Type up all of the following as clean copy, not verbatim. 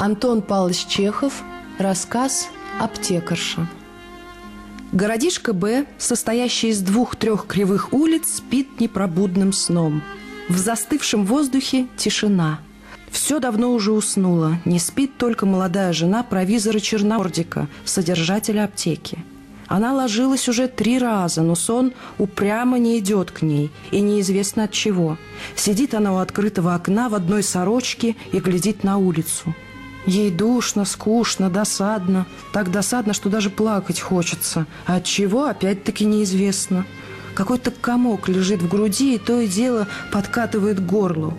Антон Павлович Чехов. Рассказ «Аптекарша». Городишко Б, состоящий из 2-3 кривых улиц, спит непробудным сном. В застывшем воздухе тишина. Все давно уже уснуло. Не спит только молодая жена провизора Черномордика, содержателя аптеки. Она ложилась уже 3 раза, но сон упрямо не идет к ней, и неизвестно от чего. Сидит она у открытого окна в одной сорочке и глядит на улицу. Ей душно, скучно, досадно. Так досадно, что даже плакать хочется. А от чего, опять-таки неизвестно. Какой-то комок лежит в груди, и то и дело подкатывает к горлу.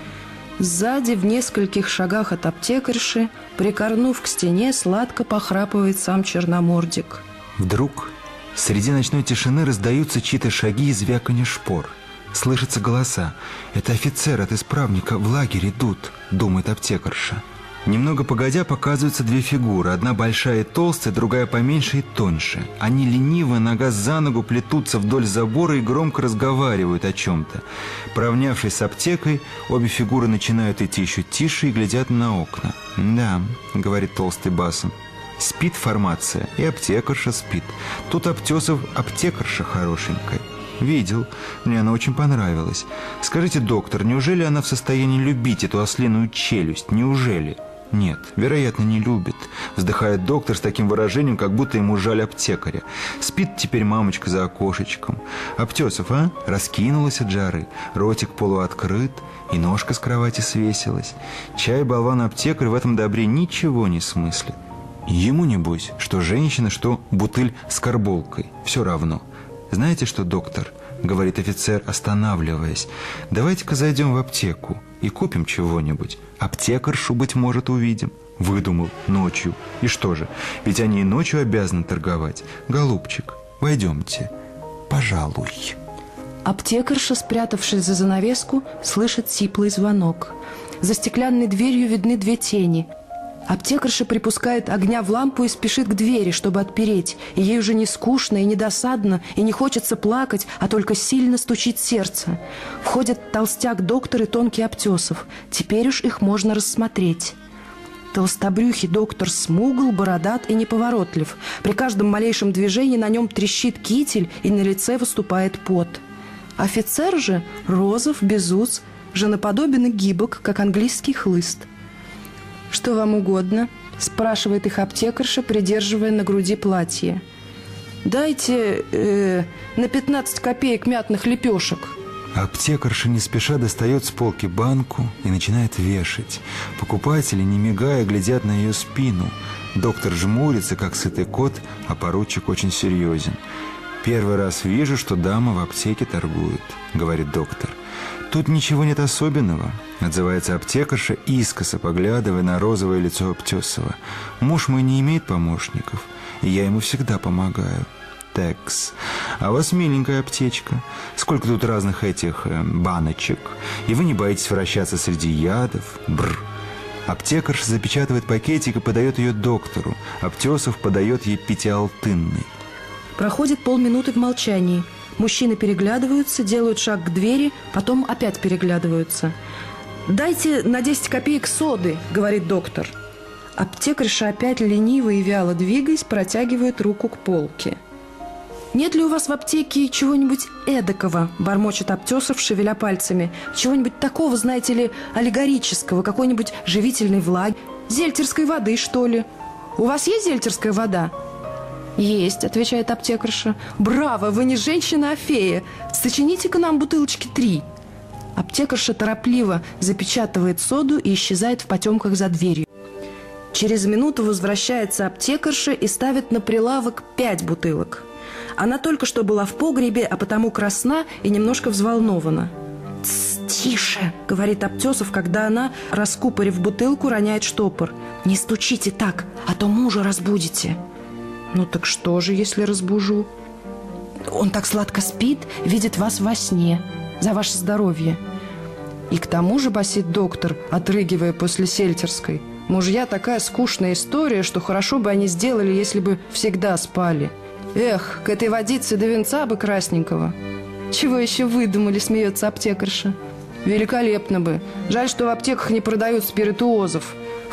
Сзади, в нескольких шагах от аптекарши, прикорнув к стене, сладко похрапывает сам Черномордик. Вдруг среди ночной тишины раздаются чьи-то шаги и звяканье шпор. Слышатся голоса. Это офицеры от исправника в лагерь идут, думает аптекарша. Немного погодя показываются 2 фигуры. Одна большая и толстая, другая поменьше и тоньше. Они лениво, нога за ногу, плетутся вдоль забора и громко разговаривают о чем-то. Поравнявшись с аптекой, обе фигуры начинают идти еще тише и глядят на окна. «Да», — говорит толстый басом, — «спит формация, и аптекарша спит. Тут Аптесов аптекарша хорошенькая. Видел, мне она очень понравилась. Скажите, доктор, неужели она в состоянии любить эту ослиную челюсть? Неужели?» «Нет, вероятно, не любит», — вздыхает доктор с таким выражением, как будто ему жаль аптекаря. «Спит теперь мамочка за окошечком. Аптесов, а? Раскинулась от жары, ротик полуоткрыт, и ножка с кровати свесилась. Чай болван-аптекарь в этом добре ничего не смыслит. Ему, небось, что женщина, что бутыль с карболкой. Все равно. Знаете что, доктор?» — говорит офицер, останавливаясь. «Давайте-ка зайдем в аптеку и купим чего-нибудь. Аптекаршу, быть может, увидим». Выдумал. Ночью. И что же? Ведь они и ночью обязаны торговать. Голубчик, войдемте. Пожалуй. Аптекарша, спрятавшись за занавеску, слышит сиплый звонок. За стеклянной дверью видны 2 тени. Аптекарша припускает огня в лампу и спешит к двери, чтобы отпереть. И ей уже не скучно и не досадно, и не хочется плакать, а только сильно стучит сердце. Входят толстяк-доктор и тонкий Аптесов. Теперь уж их можно рассмотреть. Толстобрюхий доктор смугл, бородат и неповоротлив. При каждом малейшем движении на нем трещит китель, и на лице выступает пот. Офицер же розов, без ус, женоподобен и гибок, как английский хлыст. «Что вам угодно?» – спрашивает их аптекарша, придерживая на груди платье. «Дайте на 15 копеек мятных лепешек». Аптекарша не спеша достает с полки банку и начинает вешать. Покупатели, не мигая, глядят на ее спину. Доктор жмурится, как сытый кот, а поручик очень серьезен. «Первый раз вижу, что дама в аптеке торгует», — говорит доктор. «Тут ничего нет особенного», — отзывается аптекарша, искоса поглядывая на розовое лицо Аптесова. «Муж мой не имеет помощников, и я ему всегда помогаю». «Текс, а у вас миленькая аптечка. Сколько тут разных этих баночек, и вы не боитесь вращаться среди ядов? Бррр». Аптекарша запечатывает пакетик и подает ее доктору. Аптесов подает ей 5-алтынный. Проходит полминуты в молчании. Мужчины переглядываются, делают шаг к двери, потом опять переглядываются. «Дайте на 10 копеек соды», — говорит доктор. Аптекарша опять лениво и вяло двигаясь, протягивает руку к полке. «Нет ли у вас в аптеке чего-нибудь эдакого?» – бормочет Аптесов, шевеля пальцами. «Чего-нибудь такого, знаете ли, аллегорического, какой-нибудь живительной влаги, зельтерской воды, что ли? У вас есть зельтерская вода?» «Есть», – отвечает аптекарша. «Браво, вы не женщина, а фея. Сочините-ка нам бутылочки 3». Аптекарша торопливо запечатывает соду и исчезает в потемках за дверью. Через минуту возвращается аптекарша и ставит на прилавок 5 бутылок. Она только что была в погребе, а потому красна и немножко взволнована. «Тише!» – говорит Аптесов, когда она, раскупорив бутылку, роняет штопор. «Не стучите так, а то мужа разбудите». «Ну так что же, если разбужу?» «Он так сладко спит, видит вас во сне. За ваше здоровье». «И к тому же, — басит доктор, отрыгивая после сельтерской, — мужья такая скучная история, что хорошо бы они сделали, если бы всегда спали. Эх, к этой водице до венца бы красненького». «Чего еще выдумали?» – смеется аптекарша. «Великолепно бы. Жаль, что в аптеках не продают спиритуозов.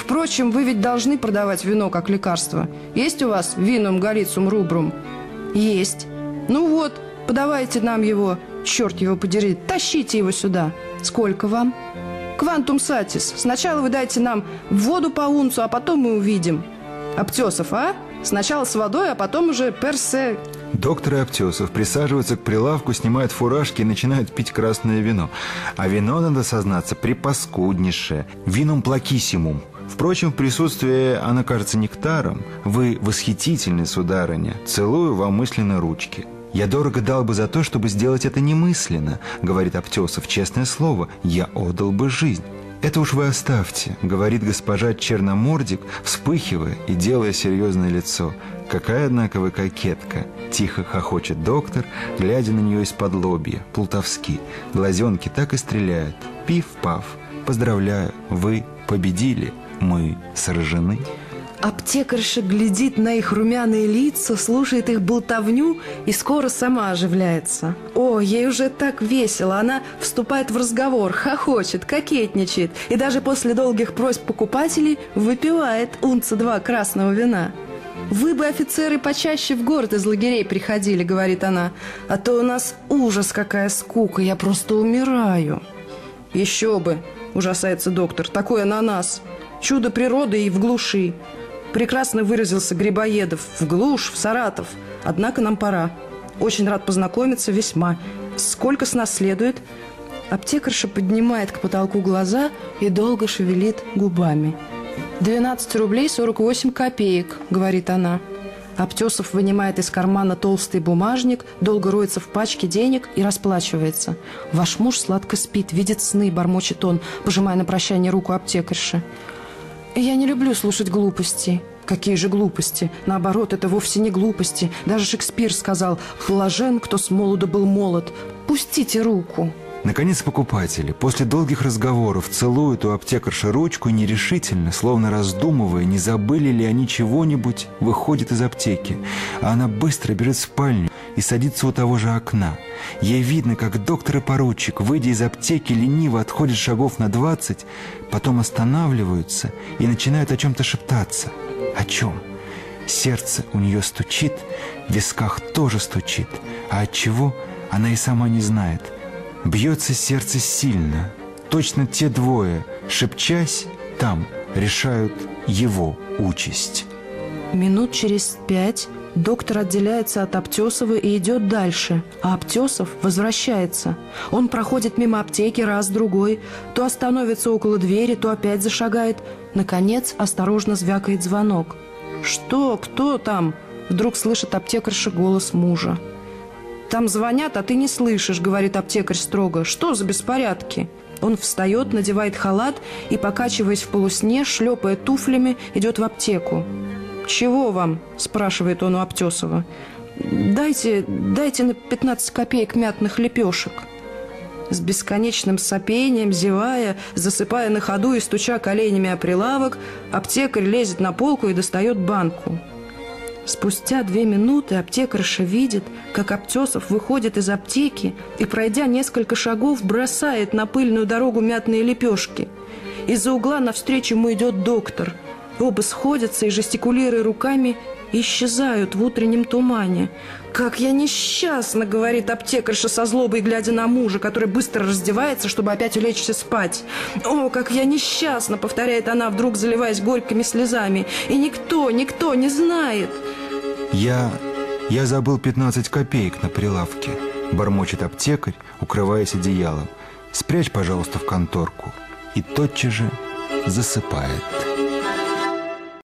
Впрочем, вы ведь должны продавать вино как лекарство. Есть у вас винум галицум рубрум? Есть. Ну вот, подавайте нам его, черт его подери, тащите его сюда. Сколько вам? Квантум сатис. Сначала вы дайте нам воду по унцу, а потом мы увидим. Аптесов, а? Сначала с водой, а потом уже персе. Доктор и Аптесов присаживаются к прилавку, снимают фуражки и начинают пить красное вино. А вино, надо сознаться, припаскуднейшее. Винум плакиссимум. Впрочем, в присутствии оно кажется нектаром. Вы восхитительны, сударыня. Целую вам мысленно ручки. «Я дорого дал бы за то, чтобы сделать это немысленно», — говорит Аптесов. «Честное слово, я отдал бы жизнь». «Это уж вы оставьте», — говорит госпожа Черномордик, вспыхивая и делая серьезное лицо. «Какая, однако, вы кокетка!» — тихо хохочет доктор, глядя на нее из-под лобья, плутовски. Глазенки так и стреляют. Пиф-паф. «Поздравляю, вы победили, мы сражены». Аптекарша глядит на их румяные лица, слушает их болтовню и скоро сама оживляется. О, ей уже так весело. Она вступает в разговор, хохочет, кокетничает и даже после долгих просьб покупателей выпивает унца 2 красного вина. «Вы бы, офицеры, почаще в город из лагерей приходили», — говорит она, «а то у нас ужас, какая скука, я просто умираю». «Еще бы», — ужасается доктор, — «такой ананас. Чудо природы и в глуши». Прекрасно выразился Грибоедов. В глушь, в Саратов. Однако нам пора. Очень рад познакомиться, весьма. Сколько с нас следует? Аптекарша поднимает к потолку глаза и долго шевелит губами. 12 рублей 48 копеек, говорит она. Аптесов вынимает из кармана толстый бумажник, долго роется в пачке денег и расплачивается. «Ваш муж сладко спит, видит сны», — бормочет он, пожимая на прощание руку аптекарши. «Я не люблю слушать глупости». «Какие же глупости? Наоборот, это вовсе не глупости. Даже Шекспир сказал: блажен, кто с молоду был молод. Пустите руку». Наконец покупатели, после долгих разговоров, целуют у аптекарши ручку и нерешительно, словно раздумывая, не забыли ли они чего-нибудь, выходят из аптеки. А она быстро берет спальню и садится у того же окна. Ей видно, как доктор и поручик, выйдя из аптеки, лениво отходят шагов на 20, потом останавливаются и начинают о чем-то шептаться. О чем? Сердце у нее стучит, в висках тоже стучит, а от чего она и сама не знает. Бьется сердце сильно. Точно те двое, шепчась, там решают его участь. Минут через 5 доктор отделяется от Аптесова и идет дальше, а Аптесов возвращается. Он проходит мимо аптеки раз-другой, то остановится около двери, то опять зашагает. Наконец, осторожно звякает звонок. «Что? Кто там?» Вдруг слышит аптекарша голос мужа. «Там звонят, а ты не слышишь», — говорит аптекарь строго. «Что за беспорядки?» Он встает, надевает халат и, покачиваясь в полусне, шлепая туфлями, идет в аптеку. «Чего вам?» – спрашивает он у Аптесова. «Дайте на 15 копеек мятных лепешек». С бесконечным сопением, зевая, засыпая на ходу и стуча коленями о прилавок, аптекарь лезет на полку и достает банку. Спустя 2 минуты аптекарша видит, как Аптесов выходит из аптеки и, пройдя несколько шагов, бросает на пыльную дорогу мятные лепешки. Из-за угла навстречу ему идет доктор. Оба сходятся и, жестикулируя руками, исчезают в утреннем тумане. «Как я несчастна!» — говорит аптекарша со злобой, глядя на мужа, который быстро раздевается, чтобы опять улечься спать. «О, как я несчастна!» — повторяет она, вдруг заливаясь горькими слезами. «И никто не знает!» Я забыл 15 копеек на прилавке», — бормочет аптекарь, укрываясь одеялом. «Спрячь, пожалуйста, в конторку». И тотчас же засыпает.